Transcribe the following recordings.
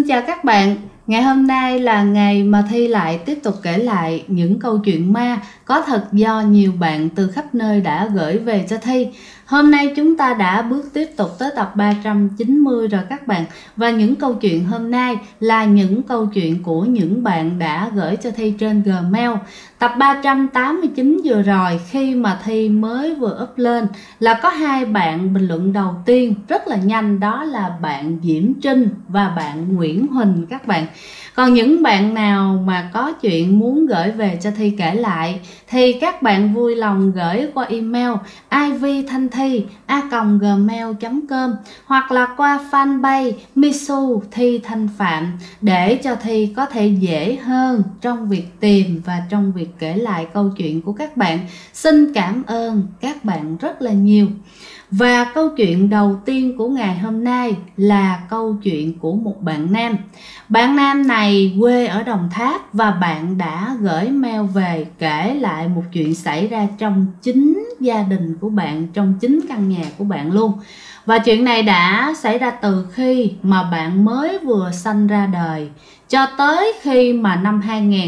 chào các bạn. Ngày hôm nay là ngày mà Thi lại tiếp tục kể lại những câu chuyện ma có thật do nhiều bạn từ khắp nơi đã gửi về cho Thi. Hôm nay chúng ta đã bước tiếp tục tới tập 390 rồi các bạn. Và những câu chuyện hôm nay là những câu chuyện của những bạn đã gửi cho Thi trên Gmail. Tập 389 vừa rồi khi mà Thi mới vừa up lên là có hai bạn bình luận đầu tiên rất là nhanh, đó là bạn Diễm Trinh và bạn Nguyễn Huỳnh các bạn. Còn những bạn nào mà có chuyện muốn gửi về cho Thi kể lại thì các bạn vui lòng gửi qua email ivthanthi@gmail.com hoặc là qua fanpage Misu Thi Thanh Phạm để cho Thi có thể dễ hơn trong việc tìm và trong việc kể lại câu chuyện của các bạn. Xin cảm ơn các bạn rất là nhiều. Và câu chuyện đầu tiên của ngày hôm nay là câu chuyện của một bạn nam. Bạn nam này quê ở Đồng Tháp và bạn đã gửi mail về kể lại một chuyện xảy ra trong chính gia đình của bạn, trong chính căn nhà của bạn luôn. Và chuyện này đã xảy ra từ khi mà bạn mới vừa sanh ra đời cho tới khi mà năm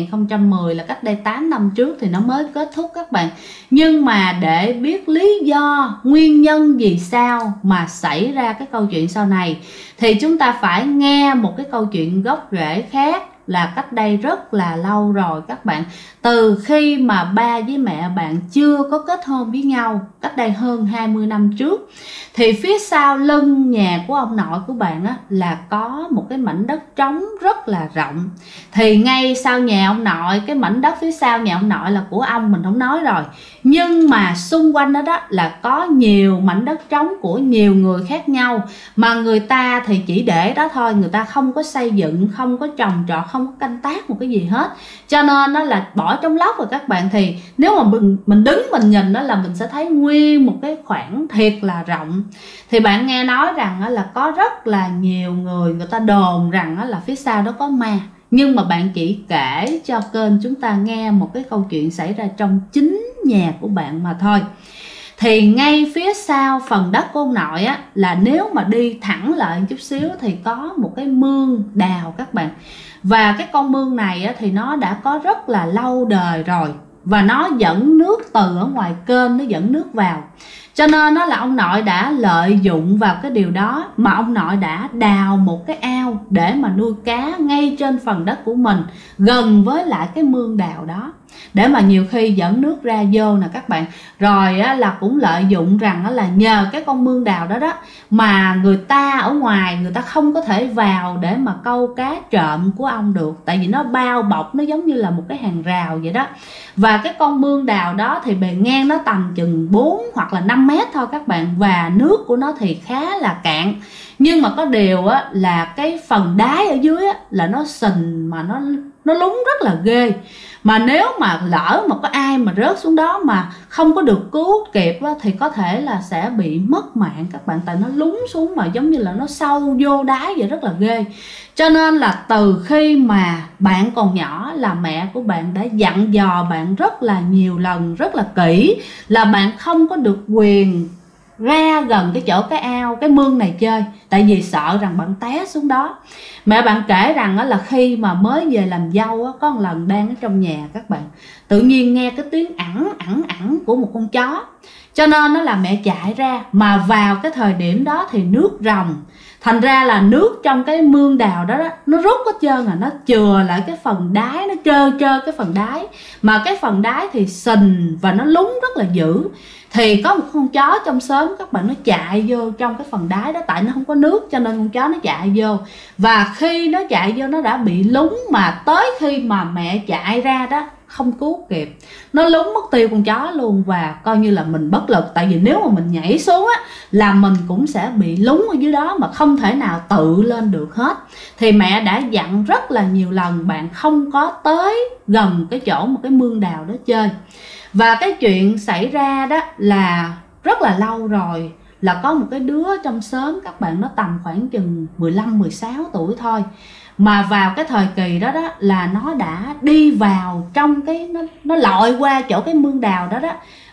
2010 là cách đây 8 năm trước thì nó mới kết thúc các bạn. Nhưng mà để biết lý do, nguyên nhân vì sao mà xảy ra cái câu chuyện sau này thì chúng ta phải nghe một cái câu chuyện gốc rễ khác là cách đây rất là lâu rồi các bạn. Từ khi mà ba với mẹ bạn chưa có kết hôn với nhau, cách đây hơn 20 năm trước, thì phía sau lưng nhà của ông nội của bạn á, là có một cái mảnh đất trống rất là rộng. Thì ngay sau nhà ông nội, cái mảnh đất phía sau nhà ông nội là của ông, mình không nói rồi. Nhưng mà xung quanh đó, là có nhiều mảnh đất trống của nhiều người khác nhau. Mà người ta thì chỉ để đó thôi, người ta không có xây dựng, không có trồng trọt, không có canh tác một cái gì hết. Cho nên nó là bỏ trong lốc rồi các bạn. Thì nếu mà mình đứng mình nhìn đó là mình sẽ thấy nguyên một cái khoảng thiệt là rộng. Thì bạn nghe nói rằng là có rất là nhiều người ta đồn rằng là phía sau đó có ma. Nhưng mà bạn chỉ kể cho kênh chúng ta nghe một cái câu chuyện xảy ra trong chính nhà của bạn mà thôi. Thì ngay phía sau phần đất của ông nội á, là nếu mà đi thẳng lại chút xíu thì có một cái mương đào các bạn. Và cái con mương này á, thì nó đã có rất là lâu đời rồi. Và nó dẫn nước từ ở ngoài kênh, nó dẫn nước vào. Cho nên nó là ông nội đã lợi dụng vào cái điều đó mà ông nội đã đào một cái ao để mà nuôi cá ngay trên phần đất của mình, gần với lại cái mương đào đó, để mà nhiều khi dẫn nước ra vô nè các bạn. Rồi á, là cũng lợi dụng rằng á, là nhờ cái con mương đào đó đó mà người ta ở ngoài người ta không có thể vào để mà câu cá trộm của ông được. Tại vì nó bao bọc, nó giống như là một cái hàng rào vậy đó. Và cái con mương đào đó thì bề ngang nó tầm chừng 4 hoặc là 5 mét thôi các bạn. Và nước của nó thì khá là cạn. Nhưng mà có điều á, là cái phần đáy ở dưới á, là nó sình mà nó lún rất là ghê. Mà nếu mà lỡ mà có ai mà rớt xuống đó mà không có được cứu kịp á, thì có thể là sẽ bị mất mạng các bạn. Tại nó lún xuống mà giống như là nó sâu vô đáy vậy, rất là ghê. Cho nên là từ khi mà bạn còn nhỏ là mẹ của bạn đã dặn dò bạn rất là nhiều lần, rất là kỹ, là bạn không có được quyền ra gần cái chỗ cái ao, cái mương này chơi. Tại vì sợ rằng bạn té xuống đó. Mẹ bạn kể rằng là khi mà mới về làm dâu có một lần đang ở trong nhà các bạn, tự nhiên nghe cái tiếng ẳng của một con chó. Cho nên nó là mẹ chạy ra, mà vào cái thời điểm đó thì nước ròng. Thành ra là nước trong cái mương đào đó, nó rút hết trơn, là nó chừa lại cái phần đáy, nó trơ cái phần đáy. Mà cái phần đáy thì sình và nó lún rất là dữ. Thì có một con chó trong xóm các bạn, nó chạy vô trong cái phần đáy đó. Tại nó không có nước cho nên con chó nó chạy vô. Và khi nó chạy vô nó đã bị lún, mà tới khi mà mẹ chạy ra đó không cứu kịp, nó lún mất tiêu con chó luôn. Và coi như là mình bất lực. Tại vì nếu mà mình nhảy xuống á, là mình cũng sẽ bị lún ở dưới đó mà không thể nào tự lên được hết. Thì mẹ đã dặn rất là nhiều lần bạn không có tới gần cái chỗ một cái mương đào đó chơi. Và cái chuyện xảy ra đó là rất là lâu rồi. Là có một cái đứa trong xóm các bạn, nó tầm khoảng chừng 15-16 tuổi thôi. Mà vào cái thời kỳ đó là nó đã đi vào trong cái, nó lội qua chỗ cái mương đào đó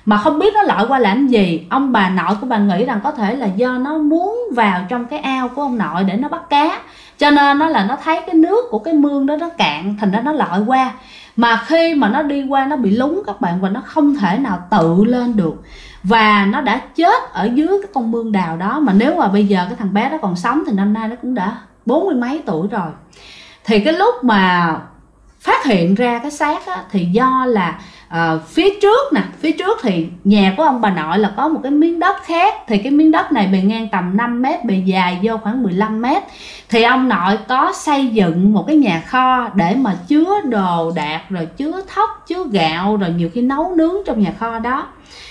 mà không biết nó lội qua làm gì. Ông bà nội của bà nghĩ rằng có thể là do nó muốn vào trong cái ao của ông nội để nó bắt cá, cho nên nó thấy cái nước của cái mương đó nó cạn, thành ra nó lội qua. Mà khi mà nó đi qua nó bị lún các bạn, và nó không thể nào tự lên được, và nó đã chết ở dưới cái con mương đào đó. Mà nếu mà bây giờ cái thằng bé đó còn sống thì năm nay nó cũng đã 40 mấy tuổi rồi. Thì cái lúc mà phát hiện ra cái xác á, thì do là phía trước thì nhà của ông bà nội là có một cái miếng đất khác. Thì cái miếng đất này bề ngang tầm 5 mét, bề dài vô khoảng 15 mét. Thì ông nội có xây dựng một cái nhà kho để mà chứa đồ đạc, rồi chứa thóc, chứa gạo, rồi nhiều khi nấu nướng trong nhà kho đó.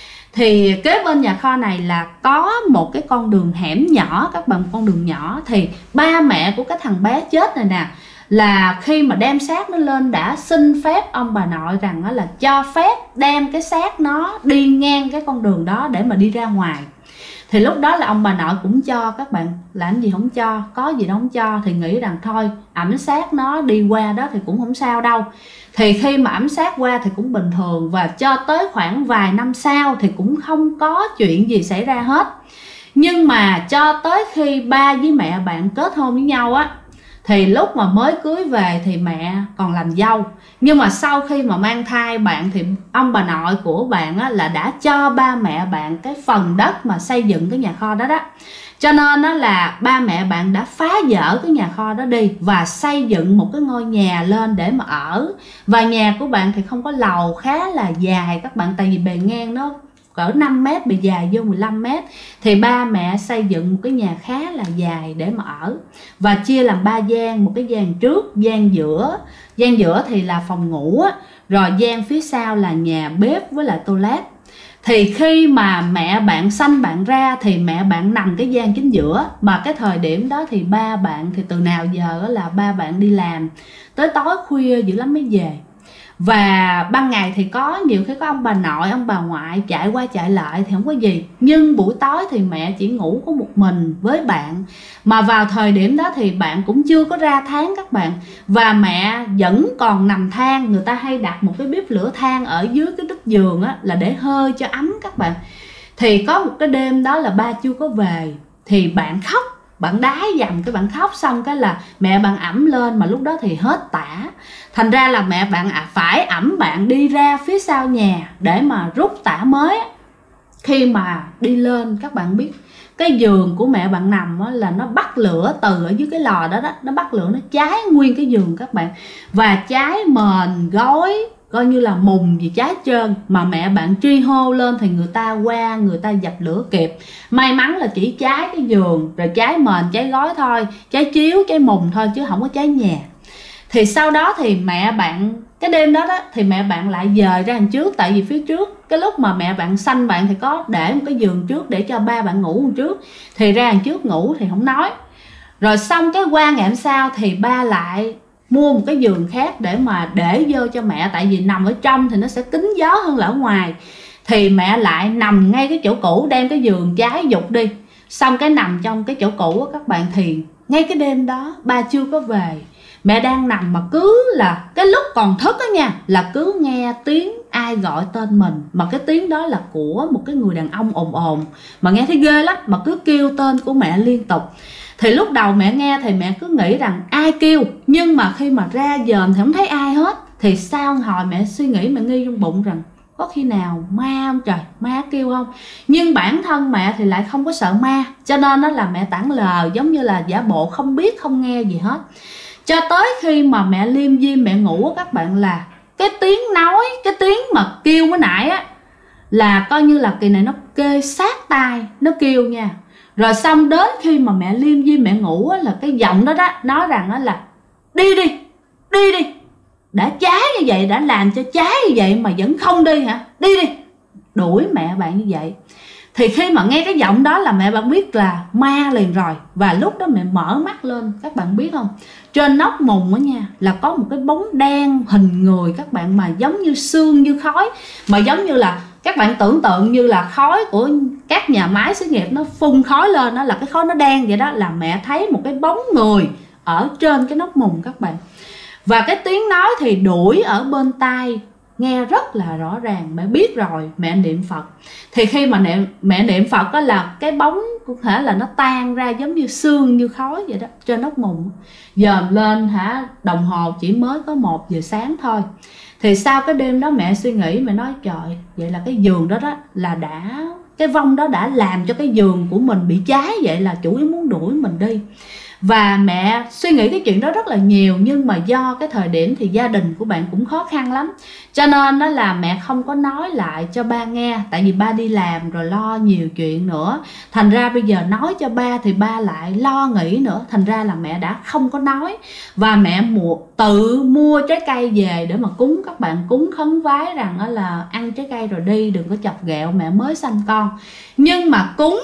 Thì kế bên nhà kho này là có một cái con đường hẻm nhỏ các bạn, con đường nhỏ. Thì ba mẹ của cái thằng bé chết này nè, là khi mà đem xác nó lên đã xin phép ông bà nội rằng đó là cho phép đem cái xác nó đi ngang cái con đường đó để mà đi ra ngoài. Thì lúc đó là ông bà nội cũng cho các bạn, làm gì không cho, có gì đâu không cho. Thì nghĩ rằng thôi ẵm xác nó đi qua đó thì cũng không sao đâu. Thì khi mà ẵm xác qua thì cũng bình thường, và cho tới khoảng vài năm sau thì cũng không có chuyện gì xảy ra hết. Nhưng mà cho tới khi ba với mẹ bạn kết hôn với nhau á, thì lúc mà mới cưới về thì mẹ còn làm dâu. Nhưng mà sau khi mà mang thai bạn thì ông bà nội của bạn á, là đã cho ba mẹ bạn cái phần đất mà xây dựng cái nhà kho đó đó. Cho nên đó là ba mẹ bạn đã phá dỡ cái nhà kho đó đi và xây dựng một cái ngôi nhà lên để mà ở. Và nhà của bạn thì không có lầu, khá là dài các bạn, tại vì bề ngang nó cỡ 5 mét, bề dài vô 15 mét. Thì ba mẹ xây dựng một cái nhà khá là dài để mà ở, và chia làm 3 gian. Một cái gian trước, gian giữa thì là phòng ngủ á, rồi gian phía sau là nhà bếp với lại toilet. Thì khi mà mẹ bạn sanh bạn ra thì mẹ bạn nằm cái gian chính giữa. Mà cái thời điểm đó thì ba bạn thì từ nào giờ là ba bạn đi làm tới tối khuya dữ lắm mới về. Và ban ngày thì có nhiều khi có ông bà nội, ông bà ngoại chạy qua chạy lại thì không có gì. Nhưng buổi tối thì mẹ chỉ ngủ có một mình với bạn. Mà vào thời điểm đó thì bạn cũng chưa có ra tháng các bạn. Và mẹ vẫn còn nằm than. Người ta hay đặt một cái bếp lửa than ở dưới cái đít giường á, là để hơi cho ấm các bạn. Thì có một cái đêm đó là ba chưa có về, thì bạn khóc, bạn đái dầm cái bạn khóc, xong cái là mẹ bạn ẵm lên, mà lúc đó thì hết tả. Thành ra là mẹ bạn phải ẵm bạn đi ra phía sau nhà để mà rút tả mới. Khi mà đi lên các bạn biết cái giường của mẹ bạn nằm á, là nó bắt lửa từ ở dưới cái lò đó, nó bắt lửa, nó cháy nguyên cái giường các bạn. Và cháy mền gối, coi như là mùng gì cháy trơn. Mà mẹ bạn truy hô lên thì người ta qua, người ta dập lửa kịp. May mắn là chỉ cháy cái giường, rồi cháy mền, cháy gối thôi, cháy chiếu, cháy mùng thôi, chứ không có cháy nhà. Thì sau đó thì mẹ bạn, cái đêm đó đó thì mẹ bạn lại dời ra đằng trước. Tại vì phía trước cái lúc mà mẹ bạn sanh bạn thì có để một cái giường trước để cho ba bạn ngủ trước. Thì ra đằng trước ngủ thì không nói. Rồi xong cái qua ngày hôm sau thì ba lại mua một cái giường khác để mà để vô cho mẹ. Tại vì nằm ở trong thì nó sẽ kín gió hơn là ở ngoài. Thì mẹ lại nằm ngay cái chỗ cũ, đem cái giường trái dục đi. Xong cái nằm trong cái chỗ cũ á các bạn. Thì ngay cái đêm đó ba chưa có về, mẹ đang nằm mà cứ là cái lúc còn thức á nha, là cứ nghe tiếng ai gọi tên mình. Mà cái tiếng đó là của một cái người đàn ông ồn ồn, mà nghe thấy ghê lắm, mà cứ kêu tên của mẹ liên tục. Thì lúc đầu mẹ nghe thì mẹ cứ nghĩ rằng ai kêu, nhưng mà khi mà ra dòm thì không thấy ai hết. Thì sau hồi mẹ suy nghĩ, mẹ nghi trong bụng rằng có khi nào ma không trời, ma kêu không. Nhưng bản thân mẹ thì lại không có sợ ma, cho nên đó là mẹ tản lờ, giống như là giả bộ không biết không nghe gì hết. Cho tới khi mà mẹ liêm diêm mẹ ngủ các bạn, là cái tiếng nói, cái tiếng mà kêu mới nãy á, là coi như là kỳ này nó kê sát tai, nó kêu nha. Rồi xong đến khi mà mẹ liêm diêm mẹ ngủ á, là cái giọng đó đó nói rằng á là đi đi, đi đi. Đã cháy như vậy, đã làm cho cháy như vậy mà vẫn không đi hả? Đi đi. Đuổi mẹ bạn như vậy. Thì khi mà nghe cái giọng đó là mẹ bạn biết là ma liền rồi. Và lúc đó mẹ mở mắt lên, các bạn biết không, trên nóc mùng á nha, là có một cái bóng đen hình người các bạn, mà giống như sương như khói. Mà giống như là các bạn tưởng tượng như là khói của các nhà máy xí nghiệp nó phun khói lên, đó là cái khói nó đen vậy đó. Là mẹ thấy một cái bóng người ở trên cái nóc mùng các bạn. Và cái tiếng nói thì đuổi ở bên tai nghe rất là rõ ràng, mẹ biết rồi, mẹ niệm Phật. Thì khi mà mẹ niệm Phật đó là cái bóng có thể là nó tan ra giống như sương như khói vậy đó trên nóc mùng. Dòm lên đồng hồ chỉ mới có 1 giờ sáng thôi. Thì sau cái đêm đó mẹ suy nghĩ, mẹ nói trời, vậy là cái giường đó là cái vong đó đã làm cho cái giường của mình bị cháy, vậy là chủ yếu muốn đuổi mình đi. Và mẹ suy nghĩ cái chuyện đó rất là nhiều, nhưng mà do cái thời điểm thì gia đình của bạn cũng khó khăn lắm, cho nên đó là mẹ không có nói lại cho ba nghe. Tại vì ba đi làm rồi lo nhiều chuyện nữa, thành ra bây giờ nói cho ba thì ba lại lo nghĩ nữa, thành ra là mẹ đã không có nói. Và mẹ tự mua trái cây về để mà cúng các bạn, cúng khấn vái rằng đó là ăn trái cây rồi đi, đừng có chọc ghẹo mẹ mới sanh con. Nhưng mà cúng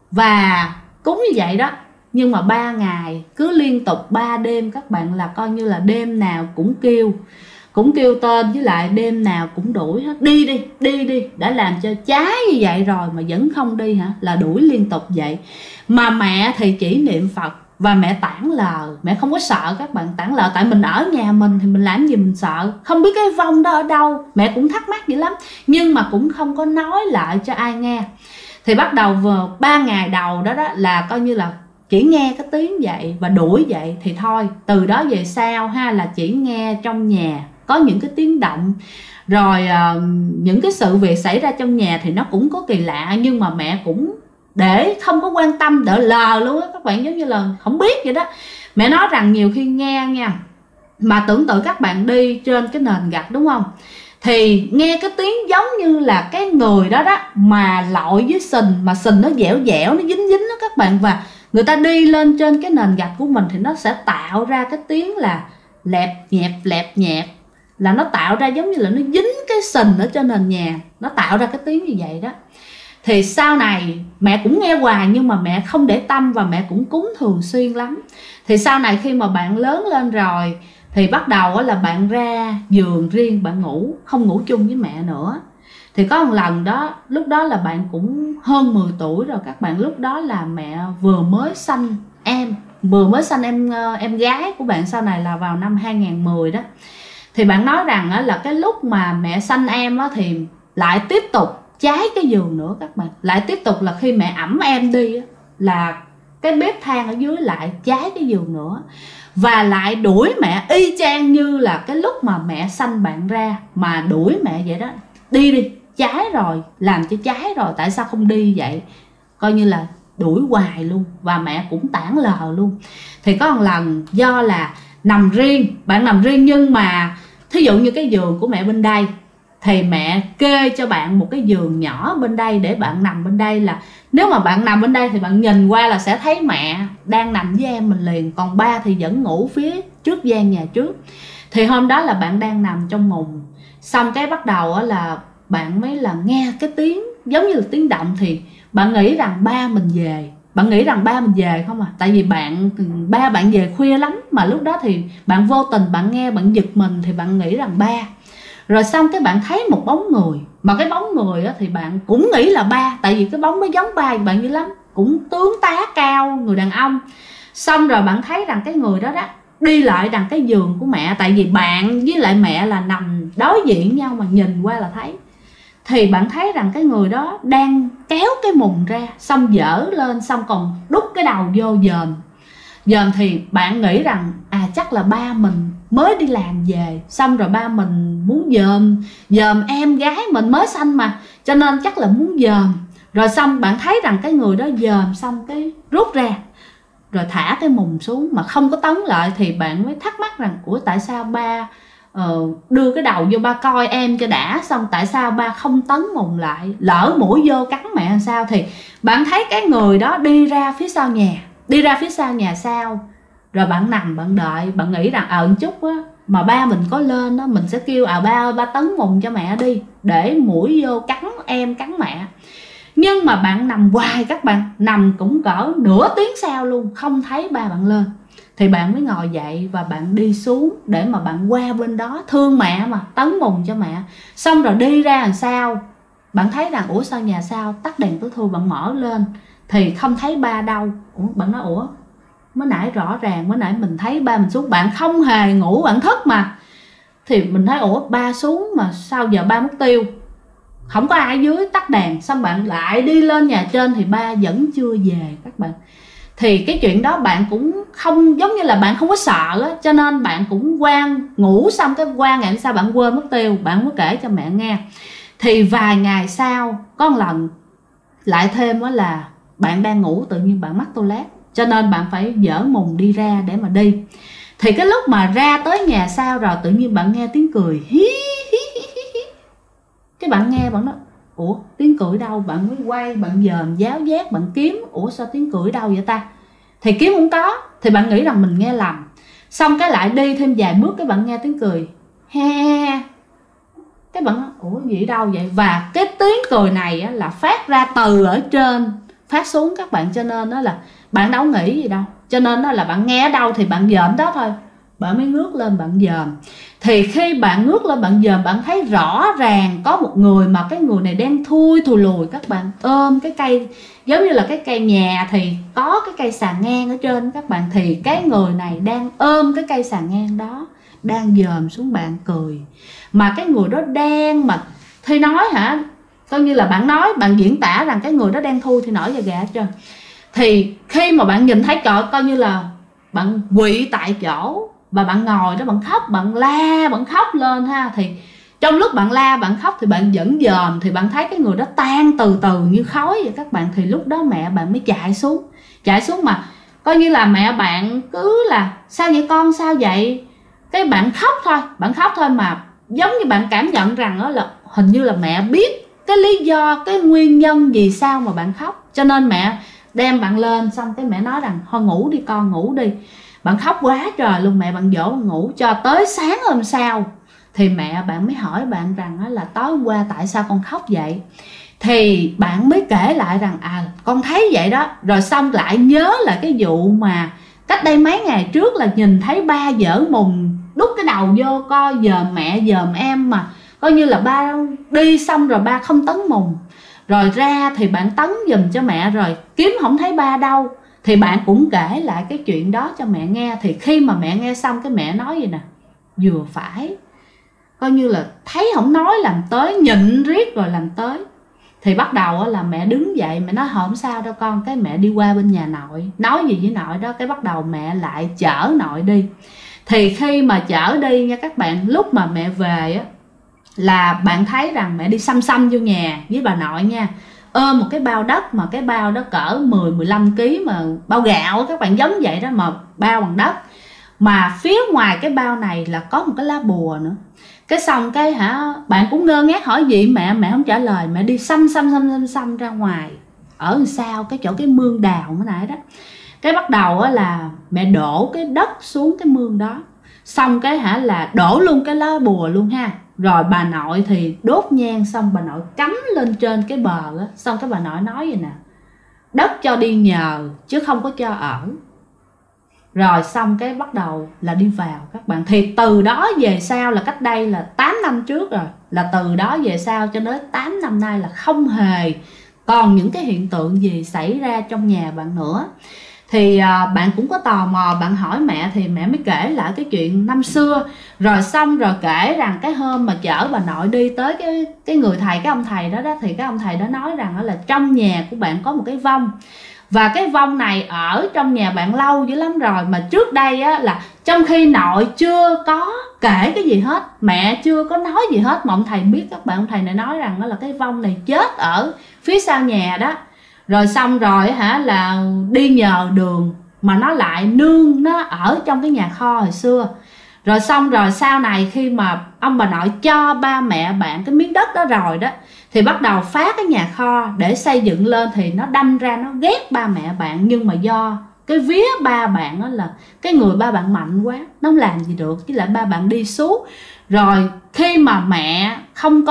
như vậy đó, nhưng mà 3 ngày cứ liên tục 3 đêm các bạn, là coi như là đêm nào cũng kêu tên, với lại đêm nào cũng đuổi hết. Đi đi, đã làm cho cháy như vậy rồi mà vẫn không đi là đuổi liên tục vậy. Mà mẹ thì chỉ niệm Phật và mẹ tản lờ, mẹ không có sợ các bạn, tản lờ. Tại mình ở nhà mình thì mình làm gì mình sợ, không biết cái vong đó ở đâu, mẹ cũng thắc mắc dữ lắm, nhưng mà cũng không có nói lại cho ai nghe. Thì bắt đầu vào 3 ngày đầu đó là coi như là chỉ nghe cái tiếng vậy và đuổi vậy thì thôi. Từ đó về sau là chỉ nghe trong nhà có những cái tiếng động, rồi những cái sự việc xảy ra trong nhà thì nó cũng có kỳ lạ, nhưng mà mẹ cũng để không có quan tâm, đỡ lờ luôn á các bạn, giống như là không biết vậy đó. Mẹ nói rằng nhiều khi nghe nha, mà tưởng tượng các bạn đi trên cái nền gạch đúng không, thì nghe cái tiếng giống như là cái người đó mà lội dưới sình, mà sình nó dẻo dẻo, nó dính dính đó các bạn. Và người ta đi lên trên cái nền gạch của mình thì nó sẽ tạo ra cái tiếng là lẹp nhẹp, là nó tạo ra giống như là nó dính cái sình ở trên nền nhà, nó tạo ra cái tiếng như vậy đó. Thì sau này mẹ cũng nghe hoài nhưng mà mẹ không để tâm, và mẹ cũng cúng thường xuyên lắm. Thì sau này khi mà bạn lớn lên rồi thì bắt đầu là bạn ra giường riêng, bạn ngủ, không ngủ chung với mẹ nữa. Thì có một lần đó, lúc đó là bạn cũng hơn 10 tuổi rồi các bạn. Lúc đó là mẹ vừa mới sanh em gái của bạn, sau này là vào năm 2010 đó. Thì bạn nói rằng là cái lúc mà mẹ sanh em thì lại tiếp tục cháy cái giường nữa các bạn. Lại tiếp tục là khi mẹ ẵm em đi là cái bếp than ở dưới lại cháy cái giường nữa. Và lại đuổi mẹ y chang như là cái lúc mà mẹ sanh bạn ra, mà đuổi mẹ vậy đó. Đi, cháy rồi, làm cho cháy rồi, tại sao không đi vậy? Coi như là đuổi hoài luôn. Và mẹ cũng tản lờ luôn. Thì có một lần do là nằm riêng, bạn nằm riêng, nhưng mà thí dụ như cái giường của mẹ bên đây thì mẹ kê cho bạn một cái giường nhỏ bên đây để bạn nằm bên đây. Là nếu mà bạn nằm bên đây thì bạn nhìn qua là sẽ thấy mẹ đang nằm với em mình liền, còn ba thì vẫn ngủ phía trước gian nhà trước. Thì hôm đó là bạn đang nằm trong mùng, xong cái bắt đầu là bạn mới là nghe cái tiếng giống như là tiếng động. Thì bạn nghĩ rằng ba mình về, không à, tại vì ba bạn về khuya lắm. Mà lúc đó thì bạn vô tình bạn nghe, bạn giật mình thì bạn nghĩ rằng ba. Rồi xong cái bạn thấy một bóng người, mà cái bóng người thì bạn cũng nghĩ là ba, tại vì cái bóng nó giống ba bạn dữ lắm, cũng tướng tá cao, người đàn ông. Xong rồi bạn thấy rằng cái người đó đi lại đằng cái giường của mẹ, tại vì bạn với lại mẹ là nằm đối diện nhau mà nhìn qua là thấy. Thì bạn thấy rằng cái người đó đang kéo cái mùng ra, xong dở lên, xong còn đút cái đầu vô dòm. Thì bạn nghĩ rằng chắc là ba mình mới đi làm về, xong rồi ba mình muốn dòm em gái mình mới sanh mà, cho nên chắc là muốn dòm. Rồi xong bạn thấy rằng cái người đó dòm xong cái rút ra, rồi thả cái mùng xuống mà không có tấn lại. Thì bạn mới thắc mắc rằng tại sao ba đưa cái đầu vô ba coi em cho đã, xong tại sao ba không tấn mùng lại, lỡ mũi vô cắn mẹ làm sao. Thì bạn thấy cái người đó đi ra phía sau nhà sau. Rồi bạn nằm bạn đợi, bạn nghĩ rằng một chút mà ba mình có lên đó, mình sẽ kêu ba ơi ba tấn mùng cho mẹ đi, để mũi vô cắn em cắn mẹ. Nhưng mà bạn nằm hoài các bạn, nằm cũng cỡ nửa tiếng sau luôn, không thấy ba bạn lên. Thì bạn mới ngồi dậy và bạn đi xuống để mà bạn qua bên đó, thương mẹ mà, tấn mùng cho mẹ. Xong rồi đi ra làm sao, bạn thấy rằng sao nhà sau tắt đèn tối thui, bạn mở lên thì không thấy ba đâu. Bạn nói mới nãy rõ ràng, mới nãy mình thấy ba mình xuống, bạn không hề ngủ, bạn thức mà. Thì mình thấy ủa ba xuống mà sao giờ ba mất tiêu, không có ai dưới tắt đèn, xong bạn lại đi lên nhà trên thì ba vẫn chưa về các bạn. Thì cái chuyện đó bạn cũng không, giống như là bạn không có sợ á, cho nên bạn cũng ngủ xong cái qua ngày hôm sau bạn quên mất tiêu, bạn không có kể cho mẹ nghe. Thì vài ngày sau có một lần lại thêm đó là bạn đang ngủ tự nhiên bạn mắc toilet, cho nên bạn phải dỡ mùng đi ra để mà đi. Thì cái lúc mà ra tới nhà sau rồi tự nhiên bạn nghe tiếng cười hí hí hí hí. Cái bạn nghe bạn nói ủa tiếng cười đâu, bạn mới quay bạn dòm giáo giác bạn kiếm ủa sao tiếng cười đâu vậy ta, thì kiếm không có, thì bạn nghĩ rằng mình nghe lầm. Xong cái lại đi thêm vài bước cái bạn nghe tiếng cười he, cái bạn nói ủa gì đâu vậy. Và cái tiếng cười này á, là phát ra từ ở trên phát xuống các bạn, cho nên đó là bạn đâu nghĩ gì đâu, cho nên đó là bạn nghe ở đâu thì bạn dòm đó thôi, bạn mới ngước lên bạn dòm. Thì khi bạn ngước lên bạn dòm bạn thấy rõ ràng có một người, mà cái người này đang thui thùi lùi các bạn, ôm cái cây giống như là cái cây nhà thì có cái cây xà ngang ở trên các bạn, thì cái người này đang ôm cái cây xà ngang đó đang dòm xuống bạn cười. Mà cái người đó đang mà thì nói hả, coi như là bạn nói bạn diễn tả rằng cái người đó đang thui thì nổi da gà hết trơn. Thì khi mà bạn nhìn thấy cỡ coi như là bạn quỵ tại chỗ và bạn ngồi đó bạn khóc, bạn la bạn khóc lên ha. Thì trong lúc bạn la bạn khóc thì bạn vẫn dòm, thì bạn thấy cái người đó tan từ từ như khói vậy các bạn. Thì lúc đó mẹ bạn mới chạy xuống mà coi như là mẹ bạn cứ là sao vậy con, sao vậy, cái bạn khóc thôi mà giống như bạn cảm nhận rằng đó là hình như là mẹ biết cái lý do, cái nguyên nhân vì sao mà bạn khóc, cho nên mẹ đem bạn lên. Xong cái mẹ nói rằng thôi ngủ đi con, ngủ đi. Bạn khóc quá trời luôn, mẹ bạn dỗ bạn ngủ cho tới sáng hôm sau. Thì mẹ bạn mới hỏi bạn rằng là tối hôm qua tại sao con khóc vậy. Thì bạn mới kể lại rằng con thấy vậy đó. Rồi xong lại nhớ là cái vụ mà cách đây mấy ngày trước là nhìn thấy ba dở mùng đút cái đầu vô coi dòm mẹ dòm em, mà coi như là ba đi xong rồi ba không tấn mùng, rồi ra thì bạn tấn giùm cho mẹ rồi kiếm không thấy ba đâu. Thì bạn cũng kể lại cái chuyện đó cho mẹ nghe. Thì khi mà mẹ nghe xong cái mẹ nói vậy nè, vừa phải, coi như là thấy không nói làm tới, nhịn riết rồi làm tới. Thì bắt đầu là mẹ đứng dậy mẹ nói không sao đâu con, cái mẹ đi qua bên nhà nội nói gì với nội đó, cái bắt đầu mẹ lại chở nội đi. Thì khi mà chở đi nha các bạn, lúc mà mẹ về á là bạn thấy rằng mẹ đi xăm xăm vô nhà với bà nội nha, ôm một cái bao đất, mà cái bao đó cỡ 10-15 kg, mà bao gạo các bạn, giống vậy đó mà bao bằng đất. Mà phía ngoài cái bao này là có một cái lá bùa nữa. Cái xong cái bạn cũng ngơ ngác hỏi gì mẹ không trả lời, mẹ đi xăm ra ngoài ở sau cái chỗ cái mương đào mới nãy đó. Cái bắt đầu là mẹ đổ cái đất xuống cái mương đó, xong cái là đổ luôn cái lá bùa luôn ha. Rồi bà nội thì đốt nhang, xong bà nội cắm lên trên cái bờ á. Xong cái bà nội nói vậy nè, đất cho đi nhờ chứ không có cho ở. Rồi xong cái bắt đầu là đi vào các bạn. Thì từ đó về sau là cách đây là 8 năm trước rồi, là từ đó về sau cho đến 8 năm nay là không hề còn những cái hiện tượng gì xảy ra trong nhà bạn nữa. Thì bạn cũng có tò mò bạn hỏi mẹ, thì mẹ mới kể lại cái chuyện năm xưa. Rồi xong rồi kể rằng cái hôm mà chở bà nội đi tới cái người thầy, cái ông thầy đó thì cái ông thầy đó nói rằng là trong nhà của bạn có một cái vong. Và cái vong này ở trong nhà bạn lâu dữ lắm rồi, mà trước đây á là trong khi nội chưa có kể cái gì hết, mẹ chưa có nói gì hết, mà ông thầy biết các bạn. Ông thầy này nói rằng là cái vong này chết ở phía sau nhà đó. Rồi xong rồi là đi nhờ đường mà nó lại nương nó ở trong cái nhà kho hồi xưa. Rồi xong rồi sau này khi mà ông bà nội cho ba mẹ bạn cái miếng đất đó rồi đó, thì bắt đầu phá cái nhà kho để xây dựng lên. Thì nó đâm ra nó ghét ba mẹ bạn, nhưng mà do cái vía ba bạn đó là cái người ba bạn mạnh quá, nó không làm gì được, với lại ba bạn đi xuống. Rồi khi mà mẹ không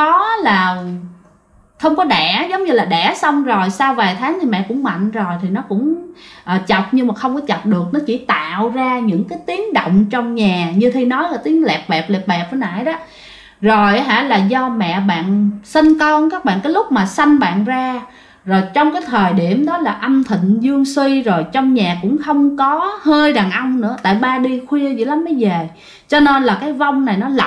có đẻ, giống như là đẻ xong rồi sau vài tháng thì mẹ cũng mạnh rồi, thì nó cũng chọc nhưng mà không có chọc được, nó chỉ tạo ra những cái tiếng động trong nhà, như Thi nói là tiếng lẹp bẹp hồi nãy đó. Rồi là do mẹ bạn sinh con các bạn, cái lúc mà sanh bạn ra, rồi trong cái thời điểm đó là âm thịnh dương suy, rồi trong nhà cũng không có hơi đàn ông nữa, tại ba đi khuya dữ lắm mới về, cho nên là cái vong này nó lộng.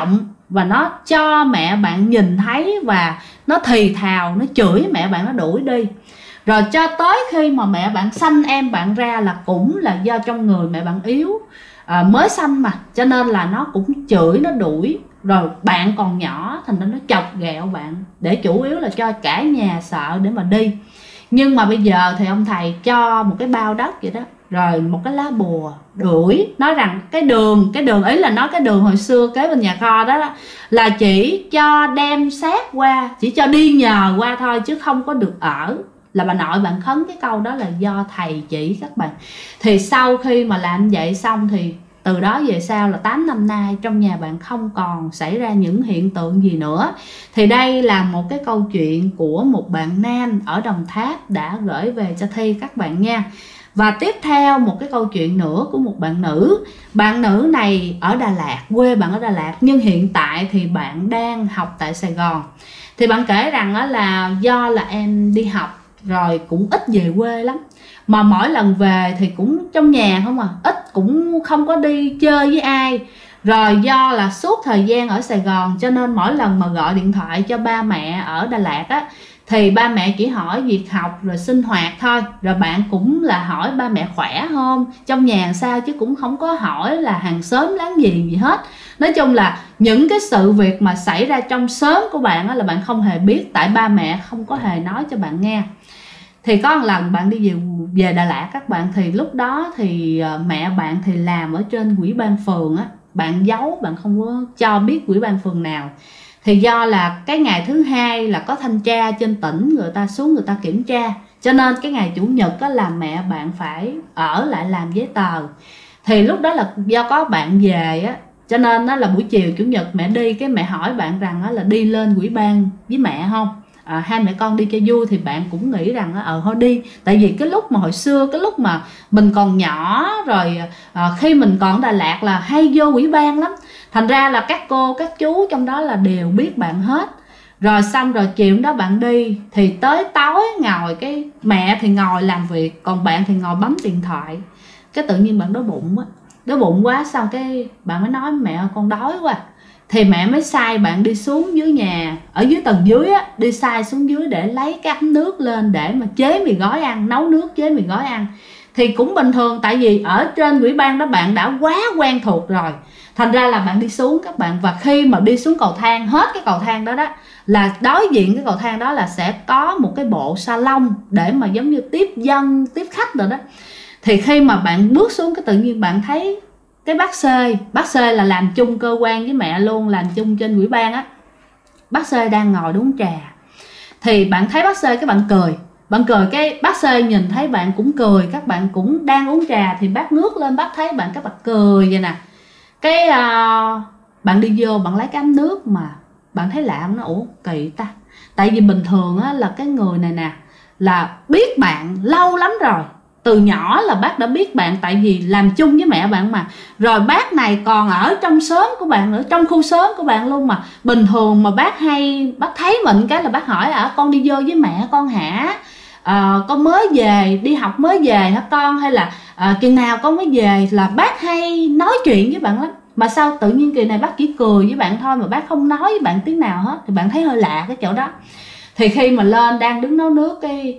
và nó cho mẹ bạn nhìn thấy, và nó thì thào, nó chửi mẹ bạn, nó đuổi đi. Rồi cho tới khi mà mẹ bạn sanh em bạn ra là cũng là do trong người mẹ bạn yếu, mới sanh mà, cho nên là nó cũng chửi, nó đuổi. Rồi bạn còn nhỏ thành ra nó chọc ghẹo bạn, để chủ yếu là cho cả nhà sợ để mà đi. Nhưng mà bây giờ thì ông thầy cho một cái bao đất vậy đó, rồi một cái lá bùa đuổi, nói rằng cái đường ấy là nói cái đường hồi xưa kế bên nhà kho đó, là chỉ cho đem xác qua, chỉ cho đi nhờ qua thôi chứ không có được ở. Là bà nội bạn khấn cái câu đó là do thầy chỉ các bạn. Thì sau khi mà làm vậy xong thì từ đó về sau là 8 năm nay trong nhà bạn không còn xảy ra những hiện tượng gì nữa. Thì đây là một cái câu chuyện của một bạn nam ở Đồng Tháp đã gửi về cho Thi các bạn nha. Và tiếp theo một cái câu chuyện nữa của một bạn nữ. Bạn nữ này ở Đà Lạt, quê bạn ở Đà Lạt, nhưng hiện tại thì bạn đang học tại Sài Gòn. Thì bạn kể rằng là do là em đi học rồi cũng ít về quê lắm, mà mỗi lần về thì cũng trong nhà không à, ít, cũng không có đi chơi với ai. Rồi do là suốt thời gian ở Sài Gòn cho nên mỗi lần mà gọi điện thoại cho ba mẹ ở Đà Lạt á, thì ba mẹ chỉ hỏi việc học rồi sinh hoạt thôi. Rồi bạn cũng là hỏi ba mẹ khỏe không, trong nhà sao, chứ cũng không có hỏi là hàng xóm láng giềng gì hết. Nói chung là những cái sự việc mà xảy ra trong xóm của bạn á, là bạn không hề biết, tại ba mẹ không có hề nói cho bạn nghe. Thì có một lần bạn đi về Đà Lạt các bạn, thì lúc đó thì mẹ bạn thì làm ở trên ủy ban phường á, bạn giấu, bạn không có cho biết ủy ban phường nào. Thì do là cái ngày thứ hai là có thanh tra trên tỉnh người ta xuống người ta kiểm tra, cho nên cái ngày chủ nhật á là mẹ bạn phải ở lại làm giấy tờ. Thì lúc đó là do có bạn về á, cho nên đó là buổi chiều chủ nhật mẹ đi, cái mẹ hỏi bạn rằng là đi lên ủy ban với mẹ không. Hai mẹ con đi cho vui, thì bạn cũng nghĩ rằng thôi đi. Tại vì cái lúc mà hồi xưa, cái lúc mà mình còn nhỏ rồi, khi mình còn Đà Lạt là hay vô ủy ban lắm, thành ra là các cô các chú trong đó là đều biết bạn hết. Rồi xong rồi chiều đó bạn đi, thì tới tối ngồi, cái mẹ thì ngồi làm việc, còn bạn thì ngồi bấm điện thoại. Cái tự nhiên bạn đói bụng á, đói bụng quá, xong cái bạn mới nói mẹ con đói quá. Thì mẹ mới sai bạn đi xuống dưới nhà, ở dưới tầng dưới á, đi sai xuống dưới để lấy cái ấm nước lên để mà chế mì gói ăn, nấu nước chế mì gói ăn. Thì cũng bình thường, tại vì ở trên ủy ban đó bạn đã quá quen thuộc rồi, thành ra là bạn đi xuống các bạn. Và khi mà đi xuống cầu thang, hết cái cầu thang đó đó, là đối diện cái cầu thang đó là sẽ có một cái bộ salon để mà giống như tiếp dân, tiếp khách rồi đó. Thì khi mà bạn bước xuống, cái tự nhiên bạn thấy cái bác C là làm chung cơ quan với mẹ luôn, làm chung trên ủy ban á. Bác C đang ngồi uống trà. Thì bạn thấy bác C, cái bạn cười, cái bác C nhìn thấy bạn cũng cười, các bạn cũng đang uống trà, thì bác ngước lên, bác thấy bạn, các bạn cười vậy nè. Cái bạn đi vô, bạn lấy cái ấm nước mà bạn thấy lạ, nó ủa kỳ ta. Tại vì bình thường á, là cái người này nè là biết bạn lâu lắm rồi, từ nhỏ là bác đã biết bạn, tại vì làm chung với mẹ bạn mà. Rồi bác này còn ở trong xóm của bạn nữa, trong khu xóm của bạn luôn mà. Bình thường mà bác thấy mình cái là bác hỏi con đi vô với mẹ con hả, con mới về, đi học mới về hả con, hay là chừng nào con mới về, là bác hay nói chuyện với bạn lắm. Mà sao tự nhiên kỳ này bác chỉ cười với bạn thôi, mà bác không nói với bạn tiếng nào hết. Thì bạn thấy hơi lạ cái chỗ đó. Thì khi mà lên đang đứng nấu nước, cái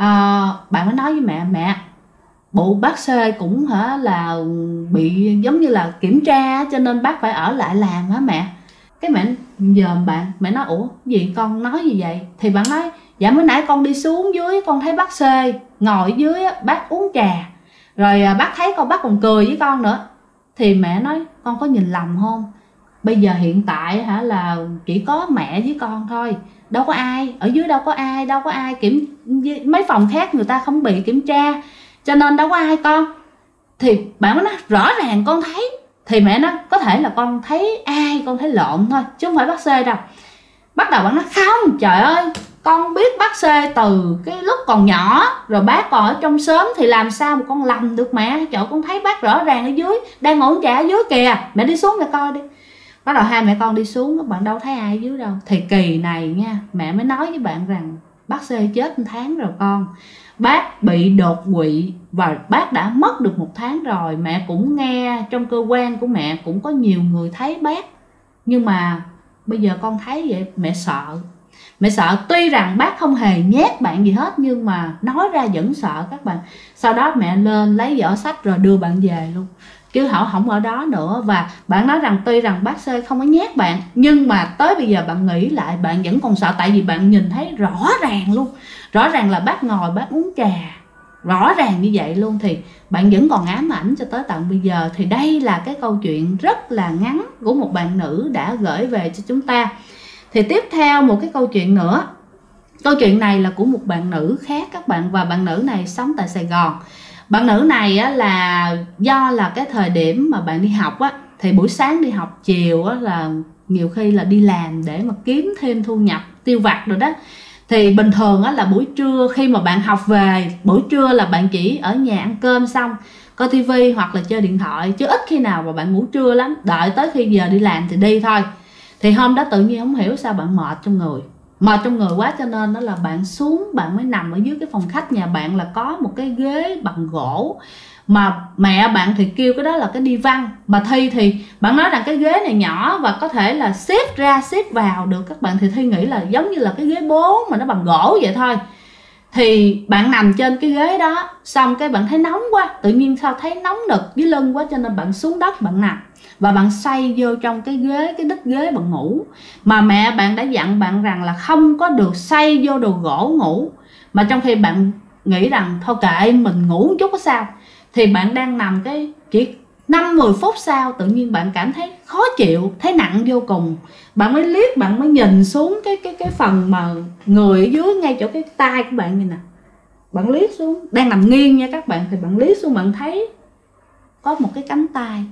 bạn mới nói với mẹ bộ bác C cũng là bị giống như là kiểm tra, cho nên bác phải ở lại làm hả mẹ. Cái mẹ giờ mẹ nói ủa gì con nói gì vậy. Thì bạn nói dạ mới nãy con đi xuống dưới, con thấy bác C ngồi dưới á, bác uống trà, rồi bác thấy bác còn cười với con nữa. Thì mẹ nói con có nhìn lầm không, bây giờ hiện tại là chỉ có mẹ với con thôi, đâu có ai ở dưới, đâu có ai mấy phòng khác người ta không bị kiểm tra, cho nên đâu có ai con. Thì bạn mới nói rõ ràng con thấy. Thì mẹ nói có thể là con thấy ai, con thấy lộn thôi chứ không phải bác C đâu. Bắt đầu bạn nói không, trời ơi con biết bác C từ cái lúc còn nhỏ rồi, bác còn ở trong xóm, thì làm sao mà con lầm được mẹ. Trời, con thấy bác rõ ràng ở dưới, đang ngồi uống trà ở dưới kìa, mẹ đi xuống mẹ coi đi. Bắt đầu hai mẹ con đi xuống, các bạn đâu thấy ai ở dưới đâu. Thì kỳ này nha, mẹ mới nói với bạn rằng bác C chết 1 tháng rồi con, bác bị đột quỵ và bác đã mất được 1 tháng rồi. Mẹ cũng nghe trong cơ quan của mẹ cũng có nhiều người thấy bác, nhưng mà bây giờ con thấy vậy mẹ sợ. Mẹ sợ, tuy rằng bác không hề nhét bạn gì hết nhưng mà nói ra vẫn sợ các bạn. Sau đó mẹ lên lấy giỏ sách rồi đưa bạn về luôn, chứ không ở đó nữa. Và bạn nói rằng tuy rằng bác C không có nhét bạn, nhưng mà tới bây giờ bạn nghĩ lại bạn vẫn còn sợ. Tại vì bạn nhìn thấy rõ ràng luôn, rõ ràng là bác ngồi bác uống trà, rõ ràng như vậy luôn, thì bạn vẫn còn ám ảnh cho tới tận bây giờ. Thì đây là cái câu chuyện rất là ngắn của một bạn nữ đã gửi về cho chúng ta. Thì tiếp theo một cái câu chuyện nữa. Câu chuyện này là của một bạn nữ khác các bạn, và bạn nữ này sống tại Sài Gòn. Bạn nữ này á, là do là cái thời điểm mà bạn đi học á, thì buổi sáng đi học, chiều á, là nhiều khi là đi làm để mà kiếm thêm thu nhập tiêu vặt rồi đó. Thì bình thường á, là buổi trưa khi mà bạn học về, buổi trưa là bạn chỉ ở nhà ăn cơm xong coi tivi hoặc là chơi điện thoại, chứ ít khi nào mà bạn ngủ trưa lắm, đợi tới khi giờ đi làm thì đi thôi. Thì hôm đó tự nhiên không hiểu sao bạn mệt trong người, mệt trong người quá, cho nên đó là bạn xuống, bạn mới nằm ở dưới cái phòng khách nhà bạn, là có một cái ghế bằng gỗ mà mẹ bạn thì kêu cái đó là cái đi văn, mà Thi thì bạn nói rằng cái ghế này nhỏ và có thể là xếp ra xếp vào được các bạn. Thì Thi nghĩ là giống như là cái ghế bố mà nó bằng gỗ vậy thôi. Thì bạn nằm trên cái ghế đó, xong cái bạn thấy nóng quá, tự nhiên sao thấy nóng nực dưới lưng quá, cho nên bạn xuống đất bạn nằm và bạn xoay vô trong cái ghế, cái đít ghế bạn ngủ. Mà mẹ bạn đã dặn bạn rằng là không có được xoay vô đồ gỗ ngủ, mà trong khi bạn nghĩ rằng thôi kệ mình ngủ một chút có sao. Thì bạn đang nằm cái chỉ 5-10 phút sau tự nhiên bạn cảm thấy khó chịu, thấy nặng vô cùng. Bạn mới liếc, bạn mới nhìn xuống cái phần mà người ở dưới, ngay chỗ cái tay của bạn như nè. Bạn liếc xuống, đang nằm nghiêng nha các bạn, thì bạn liếc xuống bạn thấy có một cái cánh tay.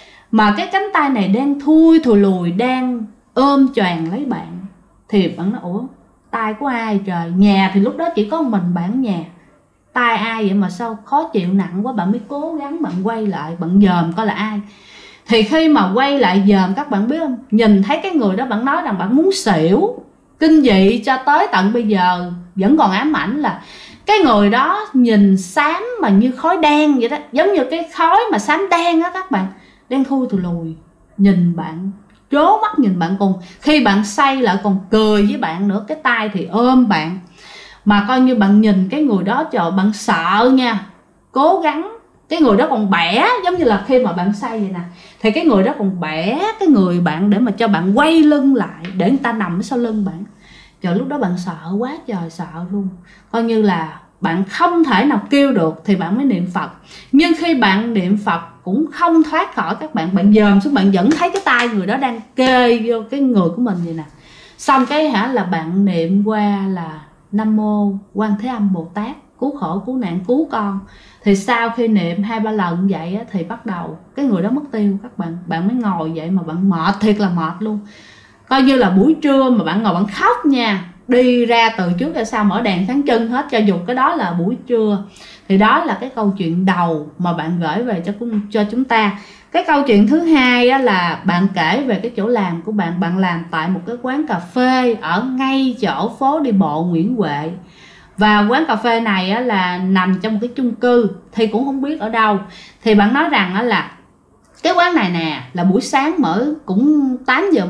Mà cái cánh tay này đang thui thùi lùi, đang ôm choàng lấy bạn. Thì bạn nói ủa tay của ai trời, nhà thì lúc đó chỉ có mình bạn ở nhà, tay ai vậy mà sao khó chịu nặng quá. Bạn mới cố gắng bạn quay lại, bạn dòm coi là ai. Thì khi mà quay lại dòm, các bạn biết không, nhìn thấy cái người đó, bạn nói rằng bạn muốn xỉu. Kinh dị cho tới tận bây giờ vẫn còn ám ảnh là cái người đó nhìn xám mà như khói đen vậy đó, giống như cái khói mà xám đen á các bạn, đen thui thùi lùi, nhìn bạn, trố mắt nhìn bạn, cùng khi bạn say lại còn cười với bạn nữa, cái tay thì ôm bạn. Mà coi như bạn nhìn cái người đó, trời bạn sợ nha, cố gắng. Cái người đó còn bẻ, giống như là khi mà bạn say vậy nè, thì cái người đó còn bẻ cái người bạn để mà cho bạn quay lưng lại, để người ta nằm sau lưng bạn. Trời lúc đó bạn sợ quá trời sợ luôn, coi như là bạn không thể nào kêu được thì bạn mới niệm Phật. Nhưng khi bạn niệm Phật cũng không thoát khỏi các bạn. Bạn dòm xuống bạn vẫn thấy cái tay người đó đang kê vô cái người của mình vậy nè. Xong cái là bạn niệm qua là Nam Mô Quan Thế Âm Bồ Tát, cứu khổ cứu nạn cứu con. Thì sau khi niệm 2-3 lần vậy á, thì bắt đầu cái người đó mất tiêu các bạn. Bạn mới ngồi vậy mà bạn mệt, thiệt là mệt luôn. Coi như là buổi trưa mà bạn ngồi bạn khóc nha, đi ra từ trước ra sau mở đèn sáng trưng hết, cho dù cái đó là buổi trưa. Thì đó là cái câu chuyện đầu mà bạn gửi về cho chúng ta. Cái câu chuyện thứ hai á, là bạn kể về cái chỗ làm của bạn. Bạn làm tại một cái quán cà phê ở ngay chỗ phố đi bộ Nguyễn Huệ. Và quán cà phê này á, là nằm trong một cái chung cư, thì cũng không biết ở đâu. Thì bạn nói rằng á, là cái quán này nè là buổi sáng mở cũng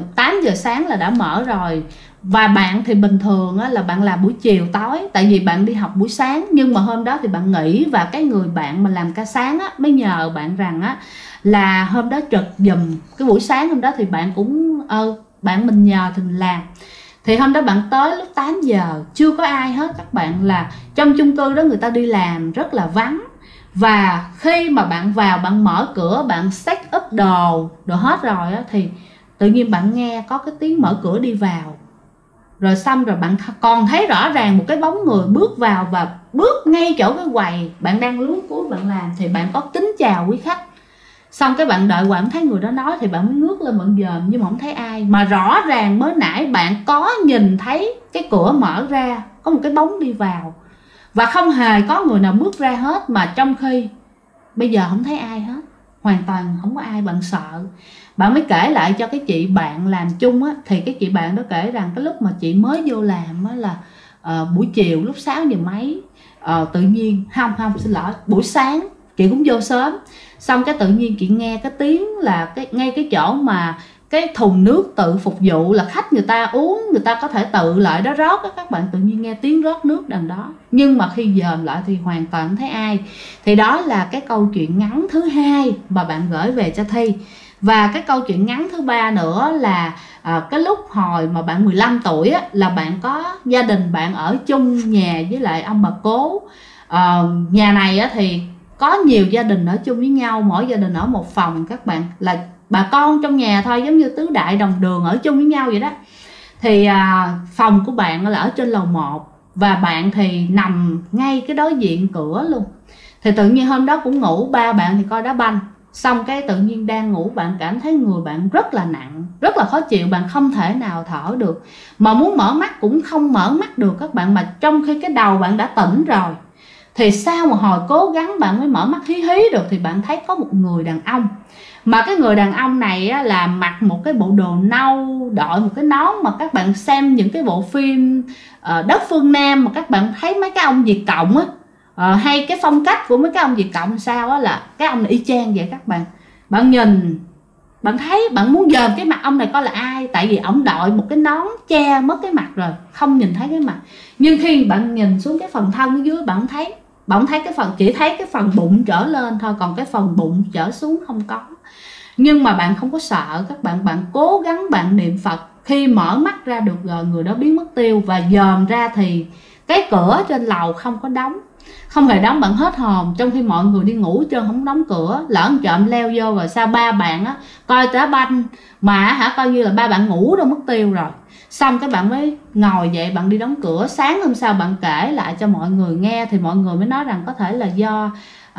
8 giờ sáng là đã mở rồi. Và bạn thì bình thường á, là bạn làm buổi chiều tối, tại vì bạn đi học buổi sáng. Nhưng mà hôm đó thì bạn nghỉ, và cái người bạn mà làm ca sáng á, mới nhờ bạn rằng á, là hôm đó trực giùm cái buổi sáng hôm đó. Thì bạn cũng bạn mình nhờ thì mình làm. Thì hôm đó bạn tới lúc 8 giờ chưa có ai hết các bạn, là trong chung cư đó người ta đi làm rất là vắng. Và khi mà bạn vào, bạn mở cửa, bạn set up đồ hết rồi á, thì tự nhiên bạn nghe có cái tiếng mở cửa đi vào. Rồi xong rồi bạn còn thấy rõ ràng một cái bóng người bước vào, và bước ngay chỗ cái quầy bạn đang luống cuống bạn làm. Thì bạn có kính chào quý khách. Xong cái bạn đợi bạn thấy người đó nói, thì bạn mới ngước lên bạn dòm, nhưng mà không thấy ai. Mà rõ ràng mới nãy bạn có nhìn thấy cái cửa mở ra, có một cái bóng đi vào, và không hề có người nào bước ra hết. Mà trong khi bây giờ không thấy ai hết, hoàn toàn không có ai. Bạn sợ, bạn mới kể lại cho cái chị bạn làm chung á. Thì cái chị bạn đó kể rằng cái lúc mà chị mới vô làm á, là buổi chiều lúc 6 giờ mấy, tự nhiên không xin lỗi, buổi sáng chị cũng vô sớm. Xong cái tự nhiên chị nghe cái tiếng là ngay cái chỗ mà cái thùng nước tự phục vụ, là khách người ta uống, người ta có thể tự lại đó rót đó, các bạn tự nhiên nghe tiếng rót nước đằng đó. Nhưng mà khi dòm lại thì hoàn toàn không thấy ai. Thì đó là cái câu chuyện ngắn thứ hai mà bạn gửi về cho Thi. Và cái câu chuyện ngắn thứ ba nữa là cái lúc hồi mà bạn 15 tuổi á, là bạn có gia đình bạn ở chung nhà với lại ông bà cố. Nhà này á, thì có nhiều gia đình ở chung với nhau, mỗi gia đình ở một phòng, các bạn là bà con trong nhà thôi, giống như tứ đại đồng đường ở chung với nhau vậy đó. Thì phòng của bạn là ở trên lầu 1 và bạn thì nằm ngay cái đối diện cửa luôn. Thì tự nhiên hôm đó cũng ngủ, ba bạn thì coi đá banh, xong cái tự nhiên đang ngủ bạn cảm thấy người bạn rất là nặng, rất là khó chịu, bạn không thể nào thở được, mà muốn mở mắt cũng không mở mắt được các bạn, mà trong khi cái đầu bạn đã tỉnh rồi. Thì sau một hồi cố gắng bạn mới mở mắt hí hí được, thì bạn thấy có một người đàn ông, mà cái người đàn ông này á, là mặc một cái bộ đồ nâu, đội một cái nón mà các bạn xem những cái bộ phim Đất Phương Nam mà các bạn thấy mấy cái ông Việt Cộng á, hay cái phong cách của mấy cái ông Việt Cộng sao á, là cái ông này y chang vậy các bạn. Bạn nhìn, bạn thấy, bạn muốn dòm cái mặt ông này coi là ai, tại vì ông đội một cái nón che mất cái mặt rồi, không nhìn thấy cái mặt. Nhưng khi bạn nhìn xuống cái phần thân ở dưới, bạn thấy cái phần, chỉ thấy cái phần bụng trở lên thôi, còn cái phần bụng trở xuống không có. Nhưng mà bạn không có sợ các bạn, bạn cố gắng bạn niệm Phật. Khi mở mắt ra được rồi, người đó biến mất tiêu, và dòm ra thì cái cửa trên lầu không có đóng, không hề đóng. Bạn hết hồn, trong khi mọi người đi ngủ trơn không đóng cửa, lỡ trộm leo vô rồi sao ba bạn á coi đá banh mà coi như là ba bạn ngủ đâu mất tiêu rồi. Xong cái bạn mới ngồi dậy, bạn đi đóng cửa. Sáng hôm sau bạn kể lại cho mọi người nghe, thì mọi người mới nói rằng có thể là do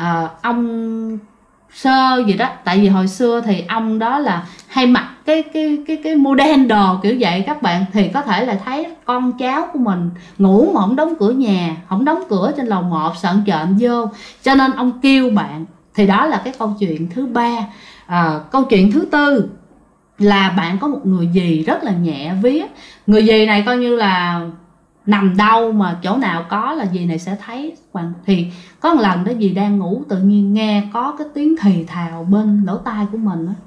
ông Sơ gì đó, tại vì hồi xưa thì ông đó là hay mặc cái model đồ kiểu vậy các bạn, thì có thể là thấy con cháu của mình ngủ mà không đóng cửa nhà, không đóng cửa trên lầu 1, sợ trộm vô, cho nên ông kêu bạn. Thì đó là cái câu chuyện thứ ba. Câu chuyện thứ tư là bạn có một người dì rất là nhẹ vía. Người dì này coi như là nằm đâu mà chỗ nào có là dì này sẽ thấy. Thì có một lần đó dì đang ngủ, tự nhiên nghe có cái tiếng thì thào bên lỗ tai của mình đó,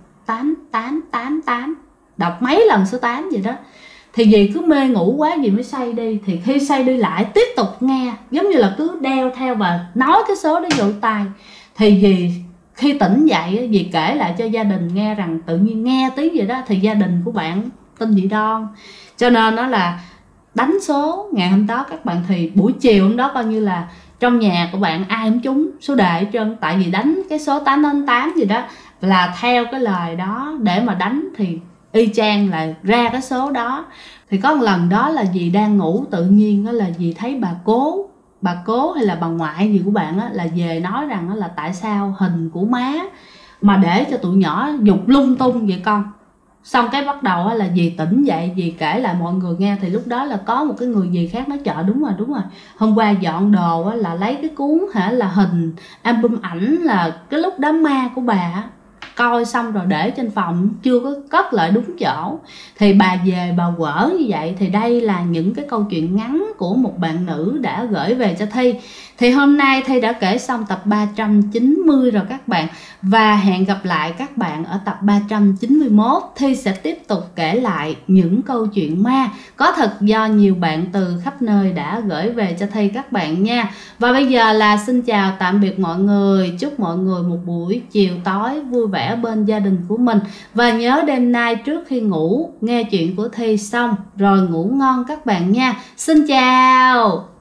8 đọc mấy lần số 8 vậy đó. Thì dì cứ mê ngủ quá, dì mới say đi. Thì khi say đi lại tiếp tục nghe, giống như là cứ đeo theo và nói cái số đó vô tai. Thì dì khi tỉnh dậy, dì kể lại cho gia đình nghe rằng tự nhiên nghe tiếng vậy đó. Thì gia đình của bạn tin dì Đoan, cho nên nó là đánh số ngày hôm đó các bạn. Thì buổi chiều hôm đó coi như là trong nhà của bạn ai cũng trúng số đề hết trơn, tại vì đánh cái số 888 gì đó là theo cái lời đó để mà đánh, thì y chang là ra cái số đó. Thì có một lần đó là dì đang ngủ, tự nhiên đó là dì thấy bà cố hay là bà ngoại gì của bạn á, là về nói rằng đó là tại sao hình của má mà để cho tụi nhỏ dục lung tung vậy con. Xong cái bắt đầu là dì tỉnh dậy, dì kể lại mọi người nghe. Thì lúc đó là có một cái người dì khác nói chợ đúng rồi, hôm qua dọn đồ là lấy cái cuốn là hình album ảnh là cái lúc đám ma của bà, coi xong rồi để trên phòng chưa có cất lại đúng chỗ. Thì bà về bà quở như vậy. Thì đây là những cái câu chuyện ngắn của một bạn nữ đã gửi về cho Thi. Thì hôm nay Thi đã kể xong tập 390 rồi các bạn. Và hẹn gặp lại các bạn ở tập 391. Thi sẽ tiếp tục kể lại những câu chuyện ma có thật do nhiều bạn từ khắp nơi đã gửi về cho Thi các bạn nha. Và bây giờ là xin chào tạm biệt mọi người. Chúc mọi người một buổi chiều tối vui vẻ bên gia đình của mình. Và nhớ đêm nay trước khi ngủ nghe chuyện của Thi xong rồi ngủ ngon các bạn nha. Xin chào.